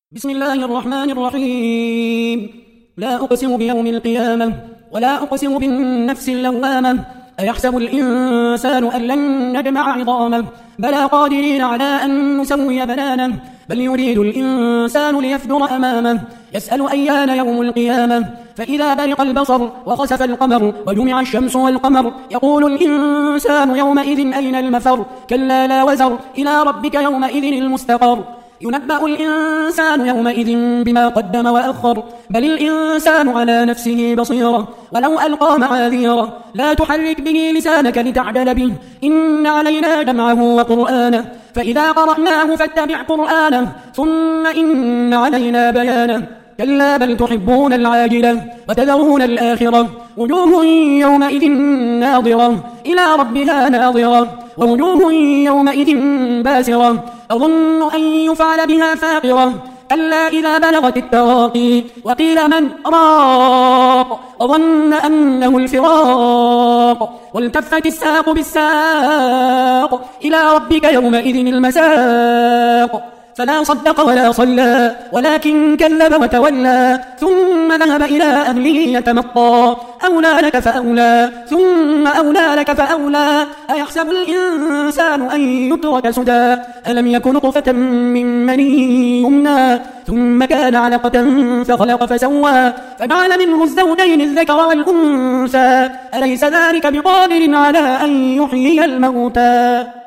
بسم الله الرحمن الرحيم. لا أقسم بيوم القيامة ولا أقسم بالنفس اللوامة. أيحسب الإنسان أن لن نجمع عظامه بلى قادرين على أن نسوي بنانه بل يريد الإنسان ليفجر أمامه يسأل أيان يوم القيامة فإذا برق البصر وخسف القمر وجمع الشمس والقمر يقول الإنسان يومئذ أين المفر كلا لا وزر إلى ربك يومئذ المستقر ينبأ الإنسان يومئذ بما قدم وأخر بل الإنسان على نفسه بصيرة ولو ألقى معاذيره لا تحرك به لسانك لتعجل به إن علينا جمعه وقرآنه فإذا قرأناه فاتبع قرآنه ثم إن علينا بيانه كلا بل تحبون العاجلة وتذرون الآخرة وجوه يومئذ ناظرة إلى ربها ناظرة ووجوه يومئذ باسرة أظن أن يفعل بها فاقرة كلا إذا بلغت التراقي وقيل من راق وظن أنه الفراق والتفت الساق بالساق إلى ربك يومئذ المساق فلا صدق ولا صلى ولكن كذب وتولى ثم ذهب إلى أهله يتمطى أولى لك فأولى ثم أولى لك فأولى أيحسب الإنسان أن يترك سدى ألم يكن نطفة من مني يمنى ثم كان علقة فخلق فسوى فجعل منه الزوجين الذكر والأنثى أليس ذلك بقادر على أن يحيي الموتى